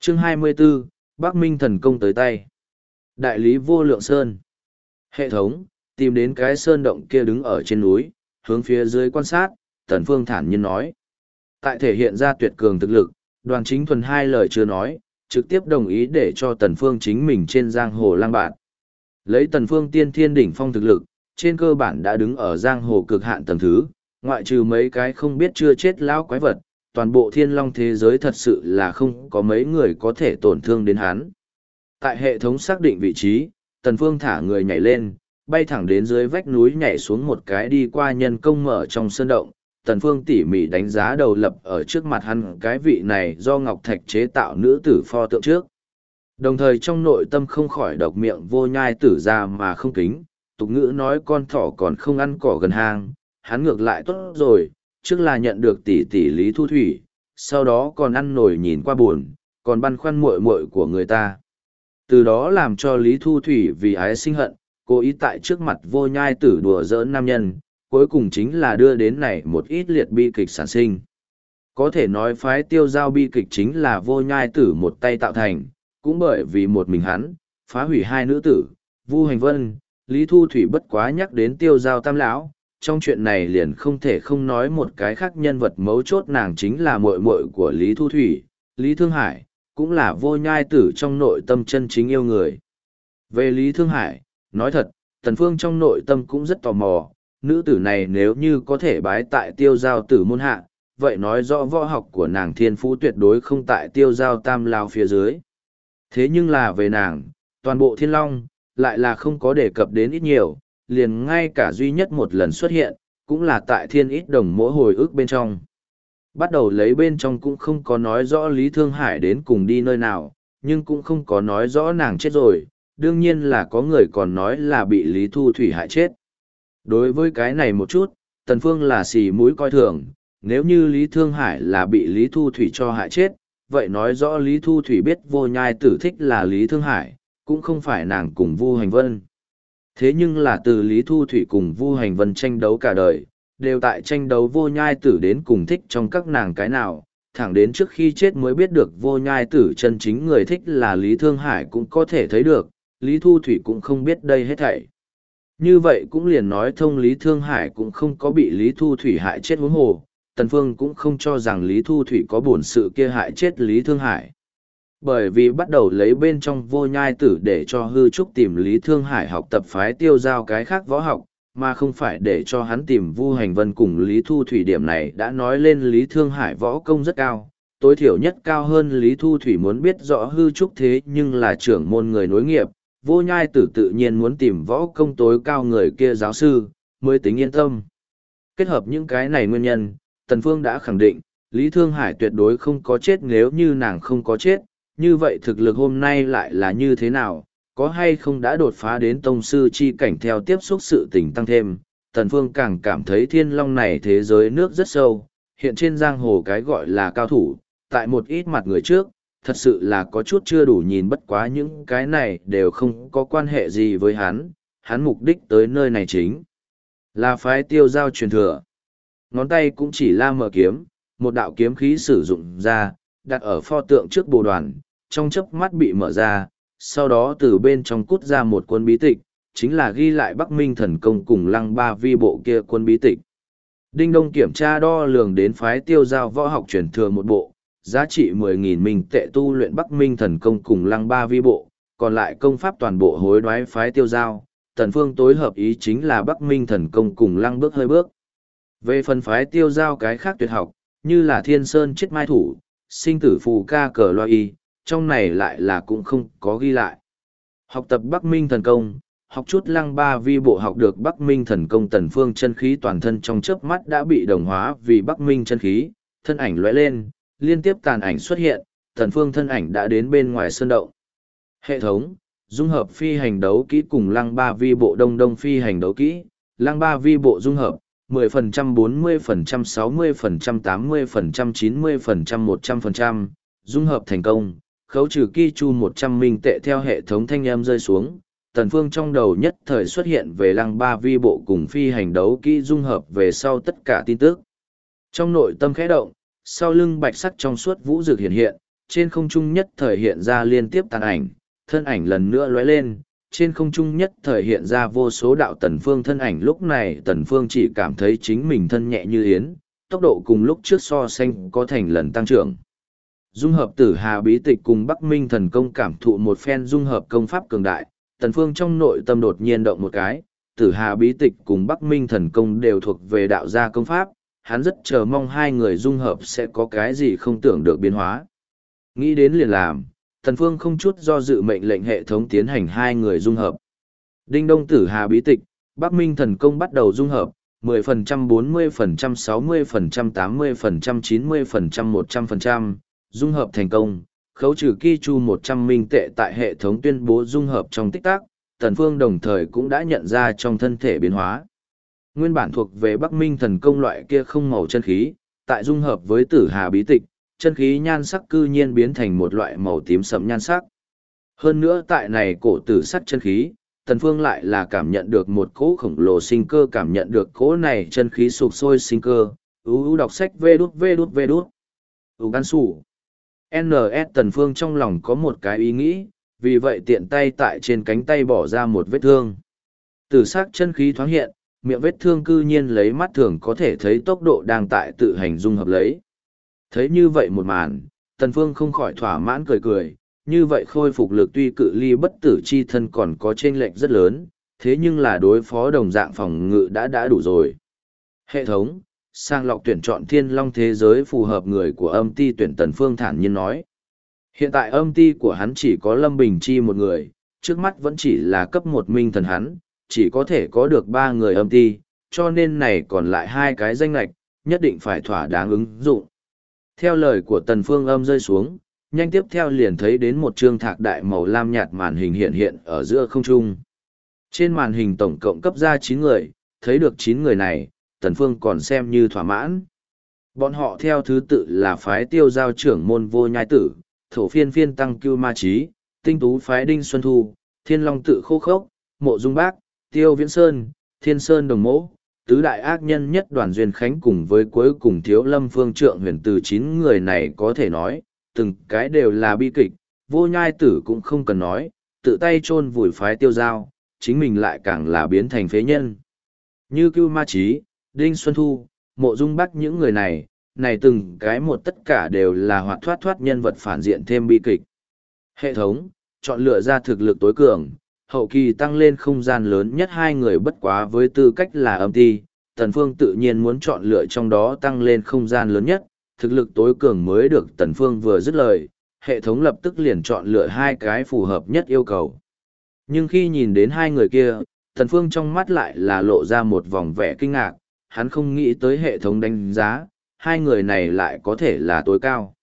Chương 24, Bắc Minh thần công tới tay. Đại lý Vô Lượng Sơn. Hệ thống, tìm đến cái sơn động kia đứng ở trên núi, hướng phía dưới quan sát, Tần Phương thản nhiên nói. Tại thể hiện ra tuyệt cường thực lực, Đoàn Chính Thuần hai lời chưa nói, trực tiếp đồng ý để cho Tần Phương chính mình trên giang hồ lang bạt. Lấy Tần Phương tiên thiên đỉnh phong thực lực, trên cơ bản đã đứng ở giang hồ cực hạn tầng thứ, ngoại trừ mấy cái không biết chưa chết lão quái vật, toàn bộ thiên long thế giới thật sự là không có mấy người có thể tổn thương đến hắn. Tại hệ thống xác định vị trí, Tần Phương thả người nhảy lên, bay thẳng đến dưới vách núi nhảy xuống một cái đi qua nhân công mở trong sơn động. Tần Phương tỉ mỉ đánh giá đầu lập ở trước mặt hắn cái vị này do ngọc thạch chế tạo nữ tử pho tượng trước. Đồng thời trong nội tâm không khỏi độc miệng vô nhai tử ra mà không kính, tục ngữ nói con thỏ còn không ăn cỏ gần hang, hắn ngược lại tốt rồi, trước là nhận được tỷ tỷ Lý Thu Thủy, sau đó còn ăn nổi nhìn qua buồn, còn băn khoăn muội muội của người ta. Từ đó làm cho Lý Thu Thủy vì ái sinh hận, cố ý tại trước mặt vô nhai tử đùa giỡn nam nhân, cuối cùng chính là đưa đến này một ít liệt bi kịch sản sinh. Có thể nói phái tiêu giao bi kịch chính là vô nhai tử một tay tạo thành, cũng bởi vì một mình hắn, phá hủy hai nữ tử, Vu Hành Vân, Lý Thu Thủy bất quá nhắc đến tiêu giao tam lão, trong chuyện này liền không thể không nói một cái khác nhân vật mấu chốt, nàng chính là muội muội của Lý Thu Thủy, Lý Thương Hải, cũng là vô nhai tử trong nội tâm chân chính yêu người. Về Lý Thương Hải, nói thật, Tần Phương trong nội tâm cũng rất tò mò, nữ tử này nếu như có thể bái tại tiêu giao tử môn hạ, vậy nói rõ võ học của nàng thiên phú tuyệt đối không tại tiêu giao tam lao phía dưới. Thế nhưng là về nàng, toàn bộ thiên long, lại là không có đề cập đến ít nhiều, liền ngay cả duy nhất một lần xuất hiện, cũng là tại thiên ít đồng mỗi hồi ức bên trong. Bắt đầu lấy bên trong cũng không có nói rõ Lý Thương Hải đến cùng đi nơi nào, nhưng cũng không có nói rõ nàng chết rồi, đương nhiên là có người còn nói là bị Lý Thu Thủy hại chết. Đối với cái này một chút, Tần Phương là xì mũi coi thường, nếu như Lý Thương Hải là bị Lý Thu Thủy cho hại chết, vậy nói rõ Lý Thu Thủy biết vô nhai tử thích là Lý Thương Hải, cũng không phải nàng cùng Vu Hành Vân. Thế nhưng là từ Lý Thu Thủy cùng Vu Hành Vân tranh đấu cả đời, đều tại tranh đấu vô nhai tử đến cùng thích trong các nàng cái nào, thẳng đến trước khi chết mới biết được vô nhai tử chân chính người thích là Lý Thương Hải cũng có thể thấy được, Lý Thu Thủy cũng không biết đây hết thảy. Như vậy cũng liền nói thông Lý Thương Hải cũng không có bị Lý Thu Thủy hại chết huống hồ, Tần Phương cũng không cho rằng Lý Thu Thủy có bổn sự kia hại chết Lý Thương Hải. Bởi vì bắt đầu lấy bên trong vô nhai tử để cho hư trúc tìm Lý Thương Hải học tập phái tiêu giao cái khác võ học, mà không phải để cho hắn tìm Vu Hành Vân cùng Lý Thu Thủy, điểm này đã nói lên Lý Thương Hải võ công rất cao, tối thiểu nhất cao hơn Lý Thu Thủy muốn biết rõ hư trúc thế nhưng là trưởng môn người nối nghiệp, vô nhai tử tự nhiên muốn tìm võ công tối cao người kia giáo sư, mới tính yên tâm. Kết hợp những cái này nguyên nhân, Tần Phương đã khẳng định, Lý Thương Hải tuyệt đối không có chết, nếu như nàng không có chết, như vậy thực lực hôm nay lại là như thế nào, có hay không đã đột phá đến tông sư chi cảnh theo tiếp xúc sự tình tăng thêm. Tần Phương càng cảm thấy thiên long này thế giới nước rất sâu, hiện trên giang hồ cái gọi là cao thủ, tại một ít mặt người trước, thật sự là có chút chưa đủ nhìn, bất quá những cái này đều không có quan hệ gì với hắn mục đích tới nơi này chính là phái tiêu giao truyền thừa. Ngón tay cũng chỉ la mở kiếm, một đạo kiếm khí sử dụng ra, đặt ở pho tượng trước bồ đoàn, trong chớp mắt bị mở ra, sau đó từ bên trong cút ra một cuốn bí tịch, chính là ghi lại Bắc Minh thần công cùng Lăng Ba Vi bộ kia cuốn bí tịch. Đinh Đông kiểm tra đo lường đến phái tiêu giao võ học truyền thừa một bộ, giá trị 10.000 minh tệ tu luyện Bắc Minh thần công cùng Lăng Ba Vi bộ, còn lại công pháp toàn bộ hối đoái phái tiêu giao. Tần Phương tối hợp ý chính là Bắc Minh thần công cùng Lăng bước hơi bước. Về phần phái tiêu giao cái khác tuyệt học, như là Thiên Sơn chết mai thủ, sinh tử phù ca cờ loa y, trong này lại là cũng không có ghi lại. Học tập Bắc Minh thần công, học chút Lăng Ba Vi bộ, học được Bắc Minh thần công, Tần Phương chân khí toàn thân trong chớp mắt đã bị đồng hóa vì Bắc Minh chân khí, thân ảnh lóe lên, liên tiếp tàn ảnh xuất hiện, Tần Phương thân ảnh đã đến bên ngoài sơn động. Hệ thống, dung hợp phi hành đấu kỹ cùng Lăng Ba Vi bộ đông phi hành đấu kỹ, Lăng Ba Vi bộ dung hợp, 10%, 40%, 60%, 80%, 90%, 100%, dung hợp thành công, khấu trừ ki chu 100 minh tệ. Theo hệ thống thanh âm rơi xuống, Tần Phương trong đầu nhất thời xuất hiện về Lăng Ba Vi bộ cùng phi hành đấu kỹ dung hợp về sau tất cả tin tức. Trong nội tâm khẽ động, sau lưng bạch sắc trong suốt vũ dược hiện hiện, trên không trung nhất thời hiện ra liên tiếp tàn ảnh, thân ảnh lần nữa lóe lên, trên không trung nhất thời hiện ra vô số đạo Tần Phương thân ảnh. Lúc này Tần Phương chỉ cảm thấy chính mình thân nhẹ như yến, tốc độ cùng lúc trước so sánh có thành lần tăng trưởng. Dung hợp Tử Hà bí tịch cùng Bắc Minh thần công, cảm thụ một phen dung hợp công pháp cường đại, Tần Phương trong nội tâm đột nhiên động một cái. Tử Hà bí tịch cùng Bắc Minh thần công đều thuộc về đạo gia công pháp, hắn rất chờ mong hai người dung hợp sẽ có cái gì không tưởng được biến hóa. Nghĩ đến liền làm, Tần Phương không chút do dự mệnh lệnh hệ thống tiến hành hai người dung hợp. Đinh đông Tử Hà bí tịch, Bắc Minh thần công bắt đầu dung hợp, 10%, 40%, 60%, 80%, 90%, 100%, dung hợp thành công, khấu trừ ki chu 100 minh tệ tại hệ thống tuyên bố dung hợp trong tích tắc. Tần Phương đồng thời cũng đã nhận ra trong thân thể biến hóa. Nguyên bản thuộc về Bắc Minh thần công loại kia không màu chân khí, tại dung hợp với Tử Hà bí tịch, chân khí nhan sắc cư nhiên biến thành một loại màu tím sẫm nhan sắc. Hơn nữa tại này cổ tử sắt chân khí, Tần Phương lại là cảm nhận được một cỗ khổng lồ sinh cơ, cảm nhận được cỗ này chân khí sục sôi sinh cơ. Đọc sách vê đút. Gan sủ. NS Tần Phương trong lòng có một cái ý nghĩ, vì vậy tiện tay tại trên cánh tay bỏ ra một vết thương. Tử sắc chân khí thoáng hiện, miệng vết thương cư nhiên lấy mắt thường có thể thấy tốc độ đang tại tự hành dung hợp lấy. Thấy như vậy một màn, Tần Phương không khỏi thỏa mãn cười cười, như vậy khôi phục lực tuy cự ly bất tử chi thân còn có chênh lệch rất lớn, thế nhưng là đối phó đồng dạng phòng ngự đã đủ rồi. Hệ thống, sang lọc tuyển chọn Thiên Long thế giới phù hợp người của âm ti tuyển. Tần Phương thản nhiên nói. Hiện tại âm ti của hắn chỉ có Lâm Bình Chi một người, trước mắt vẫn chỉ là cấp một minh thần hắn, chỉ có thể có được 3 người âm ti, cho nên này còn lại 2 cái danh lệch, nhất định phải thỏa đáng ứng dụng. Theo lời của Tần Phương âm rơi xuống, nhanh tiếp theo liền thấy đến một trương thạc đại màu lam nhạt màn hình hiện hiện ở giữa không trung. Trên màn hình tổng cộng cấp ra 9 người, thấy được 9 người này, Tần Phương còn xem như thỏa mãn. Bọn họ theo thứ tự là phái Tiêu Giao trưởng môn Vô Nhai Tử, Thổ Phiên Phiên Tăng Cưu Ma Chí, Tinh Tú phái Đinh Xuân Thu, Thiên Long Tự Khô Khốc, Mộ Dung Bác, Tiêu Viễn Sơn, Thiên Sơn Đồng Mỗ, tứ đại ác nhân nhất Đoàn Duyên Khánh cùng với cuối cùng Thiếu Lâm Phương Trượng Huyền. Từ 9 người này có thể nói, từng cái đều là bi kịch. Vô Nhai Tử cũng không cần nói, tự tay chôn vùi phái Tiêu Giao, chính mình lại càng là biến thành phế nhân. Như Cưu Ma Chí, Đinh Xuân Thu, Mộ Dung Bác, những người này từng cái một tất cả đều là hoạt thoát nhân vật phản diện thêm bi kịch. Hệ thống, chọn lựa ra thực lực tối cường, hậu kỳ tăng lên không gian lớn nhất 2 người bất quá với tư cách là âm ti. Tần Phương tự nhiên muốn chọn lựa trong đó tăng lên không gian lớn nhất, thực lực tối cường mới được. Tần Phương vừa dứt lời, hệ thống lập tức liền chọn lựa 2 cái phù hợp nhất yêu cầu. Nhưng khi nhìn đến 2 người kia, Tần Phương trong mắt lại là lộ ra một vòng vẻ kinh ngạc, hắn không nghĩ tới hệ thống đánh giá, 2 người này lại có thể là tối cao.